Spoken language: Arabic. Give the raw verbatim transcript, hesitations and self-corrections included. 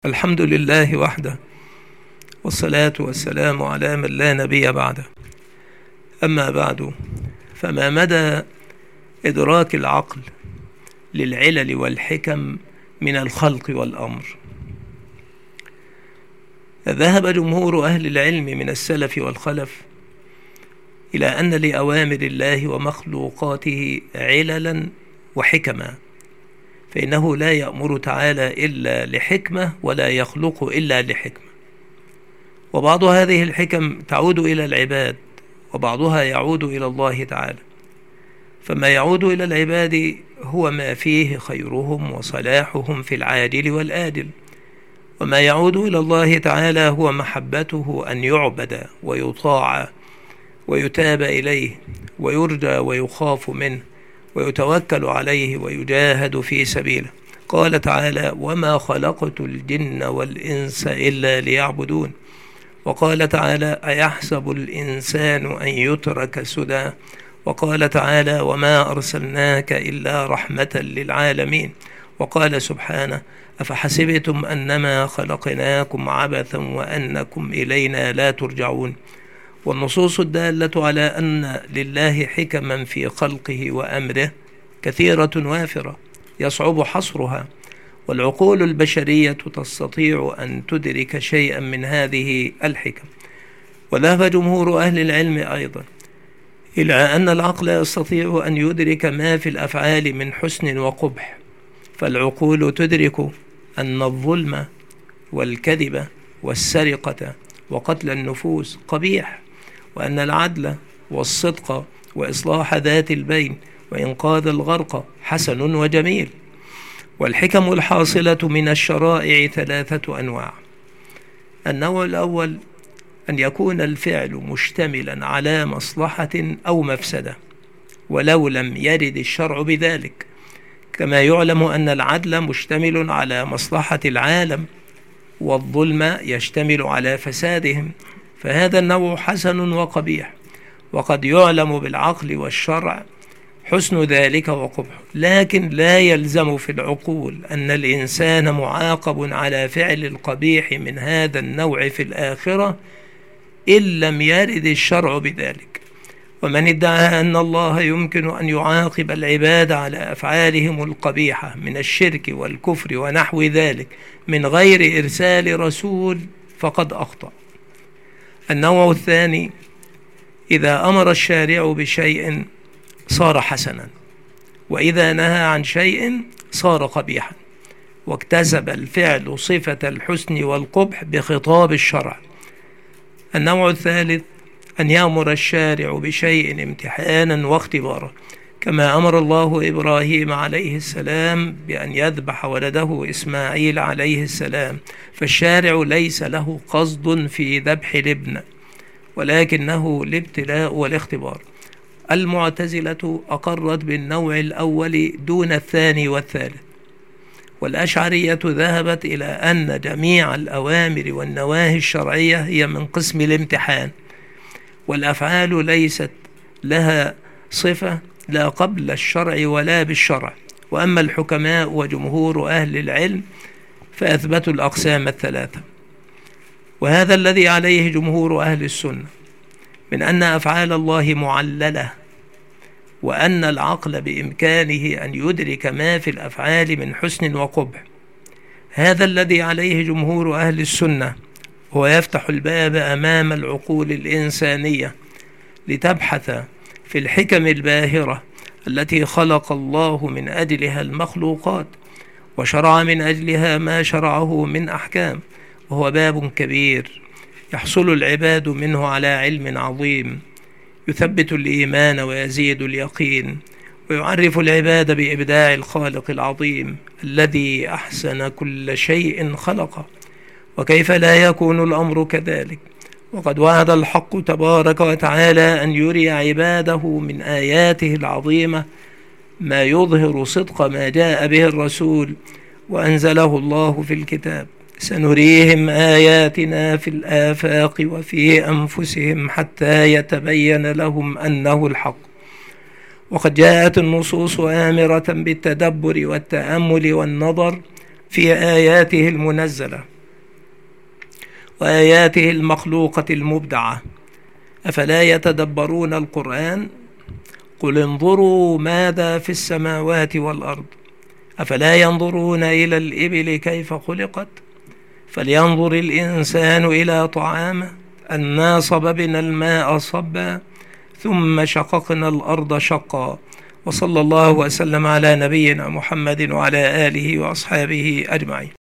الحمد لله وحده، والصلاة والسلام على من لا نبي بعده. أما بعد، فما مدى إدراك العقل للعلل والحكم من الخلق والأمر؟ ذهب جمهور أهل العلم من السلف والخلف إلى أن لأوامر الله ومخلوقاته عللا وحكما، فإنه لا يأمر تعالى إلا لحكمة ولا يخلق إلا لحكمة. وبعض هذه الحكم تعود إلى العباد، وبعضها يعود إلى الله تعالى. فما يعود إلى العباد هو ما فيه خيرهم وصلاحهم في العاجل والآجل، وما يعود إلى الله تعالى هو محبته أن يعبد ويطاع ويتاب إليه ويرجى ويخاف منه ويتوكل عليه ويجاهد في سبيله. قال تعالى: وما خلقت الجن والإنس إلا ليعبدون. وقال تعالى: أيحسب الإنسان أن يترك سدى. وقال تعالى: وما أرسلناك إلا رحمة للعالمين. وقال سبحانه: أفحسبتم أنما خلقناكم عبثا وأنكم إلينا لا ترجعون. والنصوص الدالة على أن لله حكما في خلقه وأمره كثيرة وافرة يصعب حصرها، والعقول البشرية تستطيع أن تدرك شيئا من هذه الحكم. وذهب جمهور أهل العلم أيضا إلى أن العقل يستطيع أن يدرك ما في الأفعال من حسن وقبح، فالعقول تدرك أن الظلم والكذب والسرقة وقتل النفوس قبيح، وأن العدل والصدق وإصلاح ذات البين وإنقاذ الغرق حسن وجميل. والحكم الحاصلة من الشرائع ثلاثة أنواع. النوع الأول أن يكون الفعل مشتملا على مصلحة أو مفسدة ولو لم يرد الشرع بذلك، كما يعلم أن العدل مشتمل على مصلحة العالم والظلم يشتمل على فسادهم، فهذا النوع حسن وقبيح، وقد يعلم بالعقل والشرع حسن ذلك وقبحه، لكن لا يلزم في العقول أن الإنسان معاقب على فعل القبيح من هذا النوع في الآخرة إن لم يرد الشرع بذلك. ومن ادعى أن الله يمكن أن يعاقب العباد على أفعالهم القبيحة من الشرك والكفر ونحو ذلك من غير إرسال رسول فقد أخطأ. النوع الثاني: إذا أمر الشارع بشيء صار حسنا، وإذا نهى عن شيء صار قبيحا، واكتسب الفعل صفة الحسن والقبح بخطاب الشرع. النوع الثالث: أن يأمر الشارع بشيء امتحانا واختبارا، كما أمر الله إبراهيم عليه السلام بأن يذبح ولده إسماعيل عليه السلام، فالشارع ليس له قصد في ذبح الابن، ولكنه الابتلاء والاختبار. المعتزلة أقرت بالنوع الأول دون الثاني والثالث، والأشعرية ذهبت إلى أن جميع الأوامر والنواهي الشرعية هي من قسم الامتحان، والأفعال ليست لها صفة لا قبل الشرع ولا بالشرع. وأما الحكماء وجمهور أهل العلم فأثبتوا الأقسام الثلاثة. وهذا الذي عليه جمهور أهل السنة من أن أفعال الله معللة، وأن العقل بإمكانه أن يدرك ما في الأفعال من حسن وقبح. هذا الذي عليه جمهور أهل السنة هو يفتح الباب أمام العقول الإنسانية لتبحث في الحكم الباهرة التي خلق الله من أجلها المخلوقات وشرع من أجلها ما شرعه من أحكام، وهو باب كبير يحصل العباد منه على علم عظيم يثبت الإيمان ويزيد اليقين، ويعرف العباد بإبداع الخالق العظيم الذي أحسن كل شيء خلقه. وكيف لا يكون الأمر كذلك؟ وقد وعد الحق تبارك وتعالى أن يري عباده من آياته العظيمة ما يظهر صدق ما جاء به الرسول وأنزله الله في الكتاب: سنريهم آياتنا في الآفاق وفي أنفسهم حتى يتبين لهم أنه الحق. وقد جاءت النصوص آمرة بالتدبر والتأمل والنظر في آياته المنزلة، وآياته المخلوقة المبدعة، أفلا يتدبرون القرآن؟ قل انظروا ماذا في السماوات والأرض، أفلا ينظرون إلى الإبل كيف خلقت؟ فلينظر الإنسان إلى طعامه، أنا صببنا الماء صبا ثم شققنا الأرض شقا. وصلى الله وسلم على نبينا محمد وعلى آله وأصحابه أجمعين.